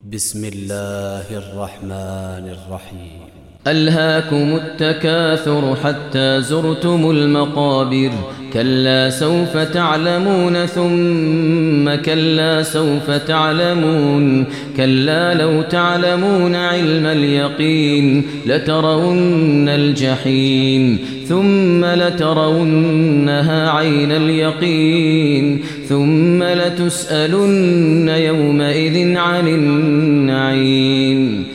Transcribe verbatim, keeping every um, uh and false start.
بسم الله الرحمن الرحيم. ألهاكم التكاثر حتى زرتم المقابر. كلا سوف تعلمون ثم كلا سوف تعلمون. كلا لو تعلمون علم اليقين لترون الجحيم ثم لترونها عين اليقين ثم لتسألن يومئذ عن النعيم.